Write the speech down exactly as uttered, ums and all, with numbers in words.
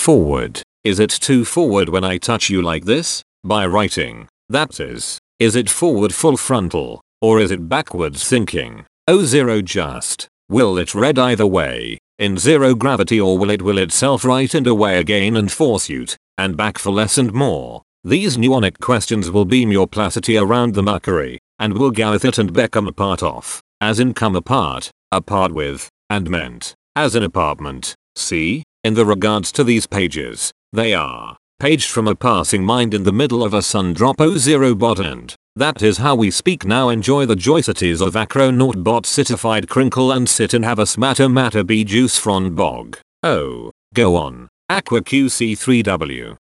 forward? Is it too forward when I touch you like this? By writing, that is, is it forward full frontal, or is it backwards thinking? Oh zero just, will it read either way, in zero gravity, or will it will itself right and away again and force you to, and back for less and more? These mnemonic questions will beam your placity around the Mercury, and will Gareth it and Beckham apart off, as in come apart, apart with, and meant, as in apartment. See, in the regards to these pages, they are paged from a passing mind in the middle of a sun drop. Oh zero bot, and that is how we speak now. Enjoy the joycities of acronaut bot citified crinkle and sit and have a smatter matter be juice from bog. Oh, go on, Aqua Q C three W.